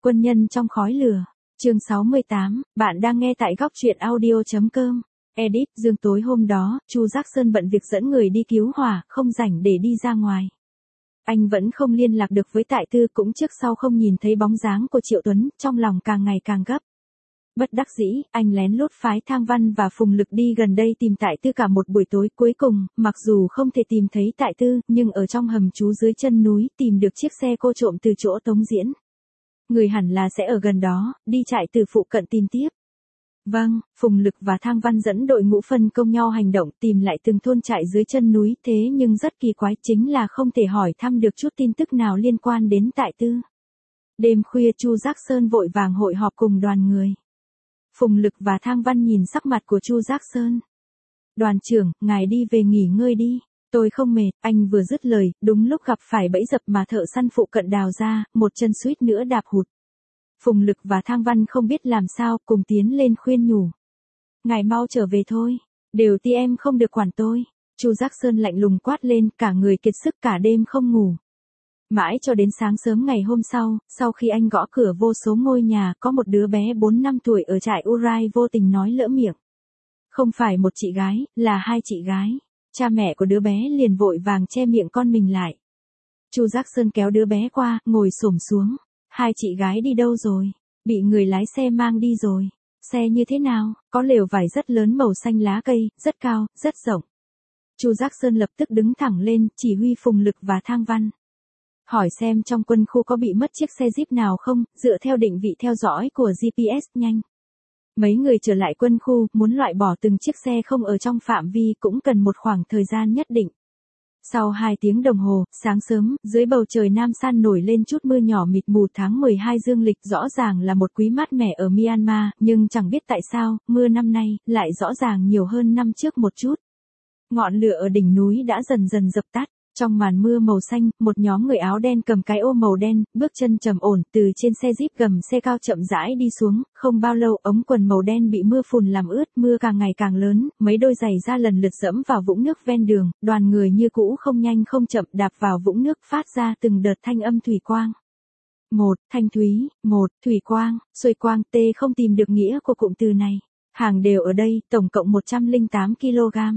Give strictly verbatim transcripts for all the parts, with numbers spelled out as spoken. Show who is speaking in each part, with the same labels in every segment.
Speaker 1: Quân nhân trong khói lửa. Chương sáu mươi tám, bạn đang nghe tại góc truyện audio chấm com. Edit, Dương tối hôm đó, Chu Giác Sơn bận việc dẫn người đi cứu hỏa, không rảnh để đi ra ngoài. Anh vẫn không liên lạc được với Tại Tư, cũng trước sau không nhìn thấy bóng dáng của Triệu Tuấn, trong lòng càng ngày càng gấp. Bất đắc dĩ, anh lén lút phái Thang Văn và Phùng Lực đi gần đây tìm Tại Tư cả một buổi tối. Cuối cùng, mặc dù không thể tìm thấy Tại Tư, nhưng ở trong hầm trú dưới chân núi tìm được chiếc xe cô trộm từ chỗ Tống Diễn. Người hẳn là sẽ ở gần đó, đi chạy từ phụ cận tìm tiếp. Vâng, Phùng Lực và Thang Văn dẫn đội ngũ phân công nhau hành động tìm lại từng thôn trại dưới chân núi, thế nhưng rất kỳ quái chính là không thể hỏi thăm được chút tin tức nào liên quan đến Tại Tư. Đêm khuya Chu Giác Sơn vội vàng hội họp cùng đoàn người. Phùng Lực và Thang Văn nhìn sắc mặt của Chu Giác Sơn. Đoàn trưởng, ngài đi về nghỉ ngơi đi, tôi không mệt. Anh vừa dứt lời, đúng lúc gặp phải bẫy dập mà thợ săn phụ cận đào ra, một chân suýt nữa đạp hụt. Phùng Lực và Thang Văn không biết làm sao, cùng tiến lên khuyên nhủ. Ngài mau trở về thôi, đều tí em không được quản tôi. Chu Giác Sơn lạnh lùng quát lên, cả người kiệt sức cả đêm không ngủ. Mãi cho đến sáng sớm ngày hôm sau, sau khi anh gõ cửa vô số ngôi nhà, có một đứa bé bốn năm tuổi ở trại Urai vô tình nói lỡ miệng. Không phải một chị gái, là hai chị gái. Cha mẹ của đứa bé liền vội vàng che miệng con mình lại. Chu Giác Sơn kéo đứa bé qua, ngồi xổm xuống. Hai chị gái đi đâu rồi? Bị người lái xe mang đi rồi. Xe như thế nào? Có lều vải rất lớn màu xanh lá cây, rất cao, rất rộng. Chu Giác Sơn lập tức đứng thẳng lên, chỉ huy Phùng Lực và Thang Văn. Hỏi xem trong quân khu có bị mất chiếc xe Jeep nào không, dựa theo định vị theo dõi của giê pê ét nhanh. Mấy người trở lại quân khu, muốn loại bỏ từng chiếc xe không ở trong phạm vi cũng cần một khoảng thời gian nhất định. Sau hai tiếng đồng hồ, sáng sớm, dưới bầu trời Nam San nổi lên chút mưa nhỏ mịt mù. Tháng mười hai dương lịch rõ ràng là một quý mát mẻ ở Myanmar, nhưng chẳng biết tại sao, mưa năm nay lại rõ ràng nhiều hơn năm trước một chút. Ngọn lửa ở đỉnh núi đã dần dần dập tắt. Trong màn mưa màu xanh, một nhóm người áo đen cầm cái ô màu đen, bước chân trầm ổn, từ trên xe Jeep gầm xe cao chậm rãi đi xuống. Không bao lâu, ống quần màu đen bị mưa phùn làm ướt, mưa càng ngày càng lớn, mấy đôi giày da lần lượt dẫm vào vũng nước ven đường, đoàn người như cũ không nhanh không chậm đạp vào vũng nước, phát ra từng đợt thanh âm thủy quang. Một, thanh thúy, một, thủy quang, xuôi quang, tê không tìm được nghĩa của cụm từ này. Hàng đều ở đây, tổng cộng một trăm lẻ tám ki lô gam.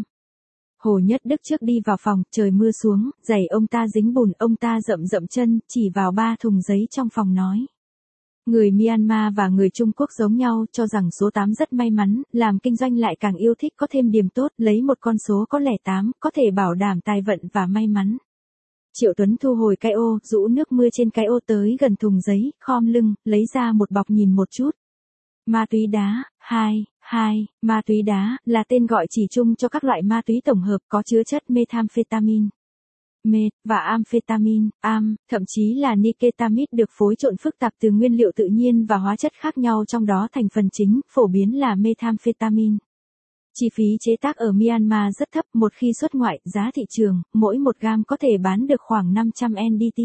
Speaker 1: Hồ Nhất Đức trước đi vào phòng, trời mưa xuống, giày ông ta dính bùn, ông ta rậm rậm chân, chỉ vào ba thùng giấy trong phòng nói. Người Myanmar và người Trung Quốc giống nhau, cho rằng số tám rất may mắn, làm kinh doanh lại càng yêu thích có thêm điểm tốt, lấy một con số có lẻ tám, có thể bảo đảm tài vận và may mắn. Triệu Tuấn thu hồi cái ô, rũ nước mưa trên cái ô tới gần thùng giấy, khom lưng, lấy ra một bọc nhìn một chút. Ma túy đá, hai, hai, ma túy đá, là tên gọi chỉ chung cho các loại ma túy tổng hợp có chứa chất methamphetamine, meth, và amphetamine, am, thậm chí là niketamide được phối trộn phức tạp từ nguyên liệu tự nhiên và hóa chất khác nhau, trong đó thành phần chính, phổ biến là methamphetamine. Chi phí chế tác ở Myanmar rất thấp, một khi xuất ngoại, giá thị trường, mỗi một gam có thể bán được khoảng năm trăm en đê tê.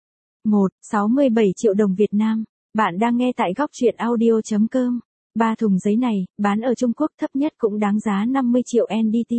Speaker 1: một, sáu mươi bảy triệu đồng Việt Nam. Bạn đang nghe tại góc truyện audio chấm com. Ba thùng giấy này, bán ở Trung Quốc thấp nhất cũng đáng giá năm mươi triệu en đê tê.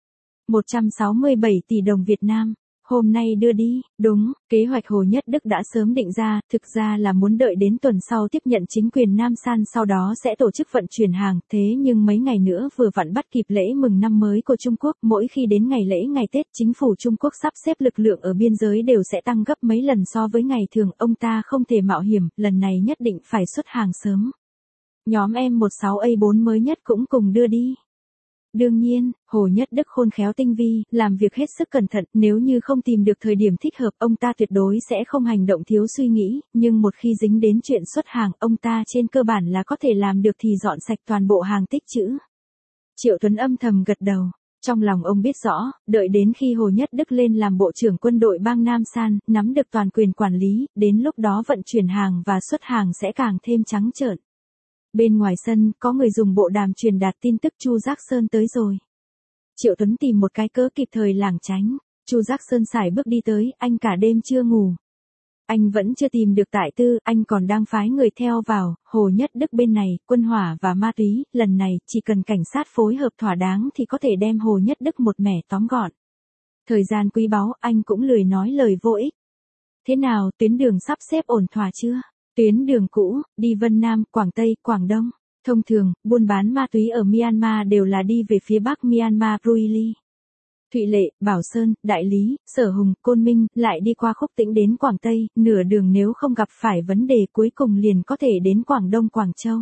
Speaker 1: một trăm sáu mươi bảy tỷ đồng Việt Nam. Hôm nay đưa đi, đúng, kế hoạch Hồ Nhất Đức đã sớm định ra, thực ra là muốn đợi đến tuần sau tiếp nhận chính quyền Nam San, sau đó sẽ tổ chức vận chuyển hàng, thế nhưng mấy ngày nữa vừa vặn bắt kịp lễ mừng năm mới của Trung Quốc, mỗi khi đến ngày lễ ngày Tết, chính phủ Trung Quốc sắp xếp lực lượng ở biên giới đều sẽ tăng gấp mấy lần so với ngày thường, ông ta không thể mạo hiểm, lần này nhất định phải xuất hàng sớm. Nhóm em mười sáu A bốn mới nhất cũng cùng đưa đi. Đương nhiên, Hồ Nhất Đức khôn khéo tinh vi, làm việc hết sức cẩn thận, nếu như không tìm được thời điểm thích hợp, ông ta tuyệt đối sẽ không hành động thiếu suy nghĩ, nhưng một khi dính đến chuyện xuất hàng, ông ta trên cơ bản là có thể làm được thì dọn sạch toàn bộ hàng tích trữ. Triệu Tuấn âm thầm gật đầu, trong lòng ông biết rõ, đợi đến khi Hồ Nhất Đức lên làm bộ trưởng quân đội bang Nam San, nắm được toàn quyền quản lý, đến lúc đó vận chuyển hàng và xuất hàng sẽ càng thêm trắng trợn. Bên ngoài sân, có người dùng bộ đàm truyền đạt tin tức Chu Giác Sơn tới rồi. Triệu Tuấn tìm một cái cớ kịp thời lảng tránh. Chu Giác Sơn sải bước đi tới, anh cả đêm chưa ngủ. Anh vẫn chưa tìm được Tại Tư, anh còn đang phái người theo vào. Hồ Nhất Đức bên này, quân hỏa và ma túy, lần này, chỉ cần cảnh sát phối hợp thỏa đáng thì có thể đem Hồ Nhất Đức một mẻ tóm gọn. Thời gian quý báu, anh cũng lười nói lời vô ích. Thế nào, tuyến đường sắp xếp ổn thỏa chưa? Tuyến đường cũ, đi Vân Nam, Quảng Tây, Quảng Đông. Thông thường, buôn bán ma túy ở Myanmar đều là đi về phía Bắc Myanmar Ruili. Thụy Lệ, Bảo Sơn, Đại Lý, Sở Hùng, Côn Minh, lại đi qua Khúc Tĩnh đến Quảng Tây, nửa đường nếu không gặp phải vấn đề cuối cùng liền có thể đến Quảng Đông Quảng Châu.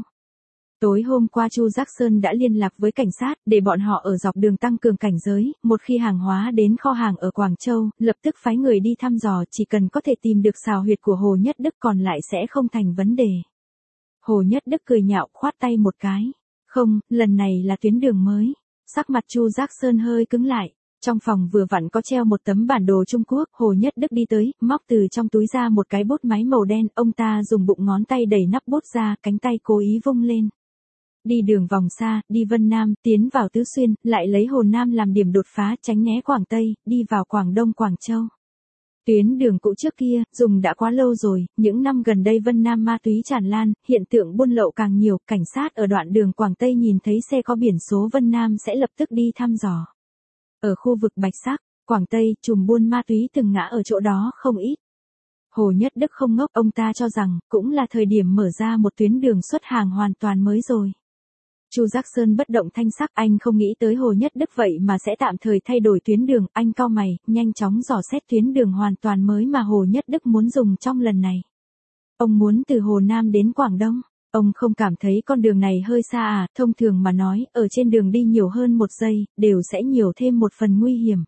Speaker 1: Tối hôm qua Chu Giác Sơn đã liên lạc với cảnh sát, để bọn họ ở dọc đường tăng cường cảnh giới, một khi hàng hóa đến kho hàng ở Quảng Châu, lập tức phái người đi thăm dò, chỉ cần có thể tìm được xào huyệt của Hồ Nhất Đức còn lại sẽ không thành vấn đề. Hồ Nhất Đức cười nhạo, khoát tay một cái. Không, lần này là tuyến đường mới. Sắc mặt Chu Giác Sơn hơi cứng lại. Trong phòng vừa vặn có treo một tấm bản đồ Trung Quốc, Hồ Nhất Đức đi tới, móc từ trong túi ra một cái bút máy màu đen, ông ta dùng bụng ngón tay đẩy nắp bút ra, cánh tay cố ý vung lên. Đi đường vòng xa, đi Vân Nam, tiến vào Tứ Xuyên, lại lấy Hồ Nam làm điểm đột phá, tránh né Quảng Tây, đi vào Quảng Đông Quảng Châu. Tuyến đường cũ trước kia, dùng đã quá lâu rồi, những năm gần đây Vân Nam ma túy tràn lan, hiện tượng buôn lậu càng nhiều, cảnh sát ở đoạn đường Quảng Tây nhìn thấy xe có biển số Vân Nam sẽ lập tức đi thăm dò. Ở khu vực Bạch Sắc, Quảng Tây, chùm buôn ma túy từng ngã ở chỗ đó không ít. Hồ Nhất Đức không ngốc, ông ta cho rằng, cũng là thời điểm mở ra một tuyến đường xuất hàng hoàn toàn mới rồi. Chu Giác Sơn bất động thanh sắc, anh không nghĩ tới Hồ Nhất Đức vậy mà sẽ tạm thời thay đổi tuyến đường, anh cau mày, nhanh chóng dò xét tuyến đường hoàn toàn mới mà Hồ Nhất Đức muốn dùng trong lần này. Ông muốn từ Hồ Nam đến Quảng Đông, ông không cảm thấy con đường này hơi xa à, thông thường mà nói, ở trên đường đi nhiều hơn một giây, đều sẽ nhiều thêm một phần nguy hiểm.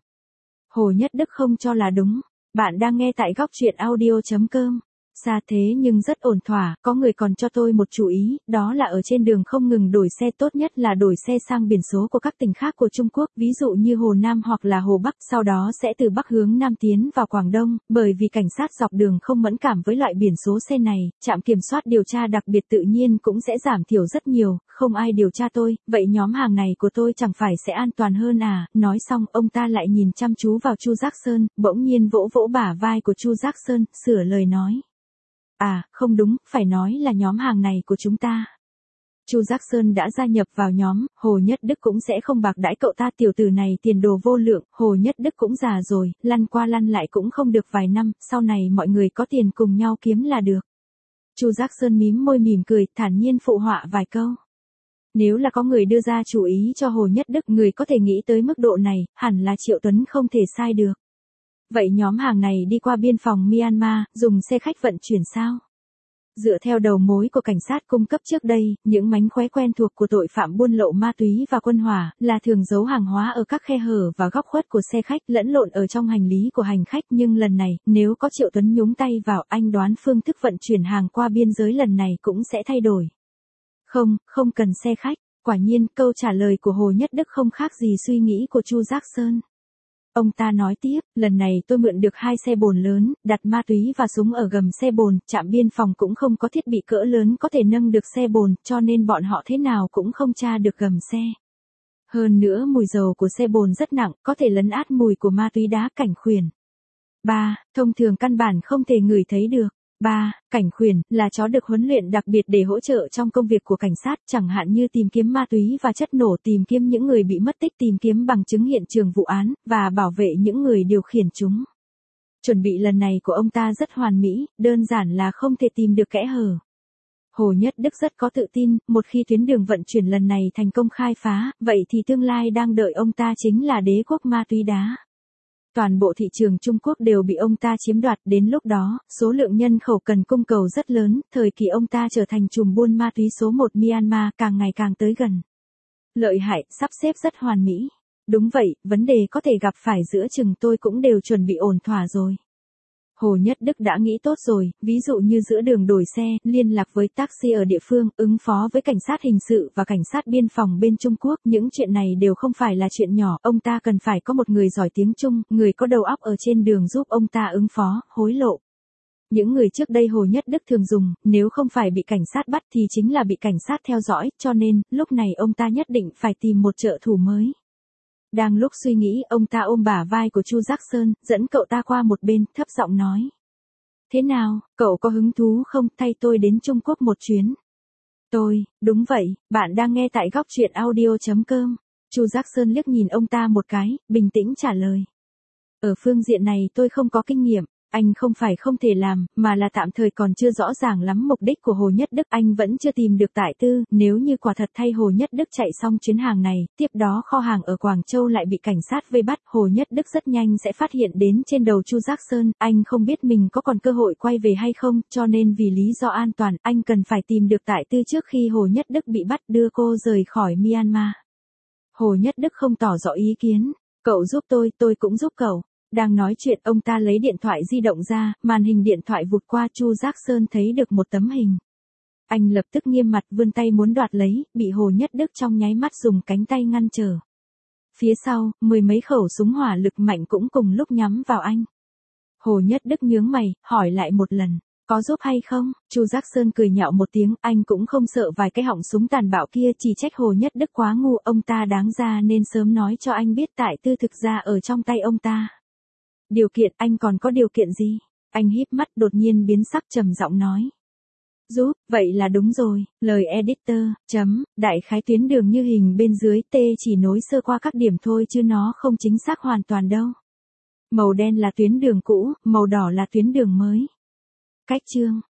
Speaker 1: Hồ Nhất Đức không cho là đúng, bạn đang nghe tại góc truyện audio chấm com. Xa thế nhưng rất ổn thỏa, có người còn cho tôi một chú ý, đó là ở trên đường không ngừng đổi xe, tốt nhất là đổi xe sang biển số của các tỉnh khác của Trung Quốc, ví dụ như Hồ Nam hoặc là Hồ Bắc, sau đó sẽ từ Bắc hướng Nam tiến vào Quảng Đông, bởi vì cảnh sát dọc đường không mẫn cảm với loại biển số xe này, trạm kiểm soát điều tra đặc biệt tự nhiên cũng sẽ giảm thiểu rất nhiều, không ai điều tra tôi, vậy nhóm hàng này của tôi chẳng phải sẽ an toàn hơn à, nói xong ông ta lại nhìn chăm chú vào Chu Giác Sơn, bỗng nhiên vỗ vỗ bả vai của Chu Giác Sơn, sửa lời nói. À, không đúng, phải nói là nhóm hàng này của chúng ta. Chu Giác Sơn đã gia nhập vào nhóm, Hồ Nhất Đức cũng sẽ không bạc đãi cậu ta, tiểu tử này tiền đồ vô lượng, Hồ Nhất Đức cũng già rồi, lăn qua lăn lại cũng không được vài năm, sau này mọi người có tiền cùng nhau kiếm là được. Chu Giác Sơn mím môi mỉm cười, thản nhiên phụ họa vài câu. Nếu là có người đưa ra chủ ý cho Hồ Nhất Đức, người có thể nghĩ tới mức độ này, hẳn là Triệu Tuấn không thể sai được. Vậy nhóm hàng này đi qua biên phòng Myanmar, dùng xe khách vận chuyển sao? Dựa theo đầu mối của cảnh sát cung cấp trước đây, những mánh khóe quen thuộc của tội phạm buôn lậu ma túy và quân hỏa, là thường giấu hàng hóa ở các khe hở và góc khuất của xe khách, lẫn lộn ở trong hành lý của hành khách, nhưng lần này, nếu có Triệu Tuấn nhúng tay vào, anh đoán phương thức vận chuyển hàng qua biên giới lần này cũng sẽ thay đổi. Không, không cần xe khách. Quả nhiên, câu trả lời của Hồ Nhất Đức không khác gì suy nghĩ của Chu Giác Sơn. Ông ta nói tiếp, lần này tôi mượn được hai xe bồn lớn, đặt ma túy và súng ở gầm xe bồn, trạm biên phòng cũng không có thiết bị cỡ lớn có thể nâng được xe bồn, cho nên bọn họ thế nào cũng không tra được gầm xe. Hơn nữa mùi dầu của xe bồn rất nặng, có thể lấn át mùi của ma túy đá, cảnh khuyển. ba. Thông thường căn bản không thể ngửi thấy được. ba. Cảnh khuyển, là chó được huấn luyện đặc biệt để hỗ trợ trong công việc của cảnh sát, chẳng hạn như tìm kiếm ma túy và chất nổ, tìm kiếm những người bị mất tích, tìm kiếm bằng chứng hiện trường vụ án, và bảo vệ những người điều khiển chúng. Chuẩn bị lần này của ông ta rất hoàn mỹ, đơn giản là không thể tìm được kẽ hở. Hồ Nhất Đức rất có tự tin, một khi tuyến đường vận chuyển lần này thành công khai phá, vậy thì tương lai đang đợi ông ta chính là đế quốc ma túy đá. Toàn bộ thị trường Trung Quốc đều bị ông ta chiếm đoạt, đến lúc đó, số lượng nhân khẩu cần cung cầu rất lớn, thời kỳ ông ta trở thành trùm buôn ma túy số một Myanmar càng ngày càng tới gần. Lợi hại, sắp xếp rất hoàn mỹ. Đúng vậy, vấn đề có thể gặp phải giữa chừng tôi cũng đều chuẩn bị ổn thỏa rồi. Hồ Nhất Đức đã nghĩ tốt rồi, ví dụ như giữa đường đổi xe, liên lạc với taxi ở địa phương, ứng phó với cảnh sát hình sự và cảnh sát biên phòng bên Trung Quốc, những chuyện này đều không phải là chuyện nhỏ, ông ta cần phải có một người giỏi tiếng Trung, người có đầu óc ở trên đường giúp ông ta ứng phó, hối lộ. Những người trước đây Hồ Nhất Đức thường dùng, nếu không phải bị cảnh sát bắt thì chính là bị cảnh sát theo dõi, cho nên, lúc này ông ta nhất định phải tìm một trợ thủ mới. Đang lúc suy nghĩ, ông ta ôm bả vai của Chu Giác Sơn, dẫn cậu ta qua một bên, thấp giọng nói. Thế nào, cậu có hứng thú không, thay tôi đến Trung Quốc một chuyến? Tôi, đúng vậy, bạn đang nghe tại góc truyện audio chấm com. Chu Giác Sơn liếc nhìn ông ta một cái, bình tĩnh trả lời. Ở phương diện này tôi không có kinh nghiệm, Anh không phải không thể làm, mà là tạm thời còn chưa rõ ràng lắm mục đích của Hồ Nhất Đức. Anh vẫn chưa tìm được tại tư, nếu như quả thật thay Hồ Nhất Đức chạy xong chuyến hàng này, tiếp đó kho hàng ở Quảng Châu lại bị cảnh sát vây bắt, Hồ Nhất Đức rất nhanh sẽ phát hiện đến trên đầu Chu Giác Sơn. Anh không biết mình có còn cơ hội quay về hay không, cho nên vì lý do an toàn, anh cần phải tìm được tại tư trước khi Hồ Nhất Đức bị bắt, đưa cô rời khỏi Myanmar. Hồ Nhất Đức không tỏ rõ ý kiến. Cậu giúp tôi, tôi cũng giúp cậu. Đang nói chuyện, ông ta lấy điện thoại di động ra, màn hình điện thoại vụt qua, Chu Giác Sơn thấy được một tấm hình. Anh lập tức nghiêm mặt vươn tay muốn đoạt lấy, bị Hồ Nhất Đức trong nháy mắt dùng cánh tay ngăn trở. Phía sau, mười mấy khẩu súng hỏa lực mạnh cũng cùng lúc nhắm vào anh. Hồ Nhất Đức nhướng mày, hỏi lại một lần, có giúp hay không? Chu Giác Sơn cười nhạo một tiếng, anh cũng không sợ vài cái họng súng tàn bạo kia, chỉ trách Hồ Nhất Đức quá ngu, ông ta đáng ra nên sớm nói cho anh biết tại tư thực ra ở trong tay ông ta. Điều kiện, anh còn có điều kiện gì? Anh híp mắt đột nhiên biến sắc trầm giọng nói. Giúp, vậy là đúng rồi, lời editor, chấm, đại khái tuyến đường như hình bên dưới, T chỉ nối sơ qua các điểm thôi chứ nó không chính xác hoàn toàn đâu. Màu đen là tuyến đường cũ, màu đỏ là tuyến đường mới. Cách chương.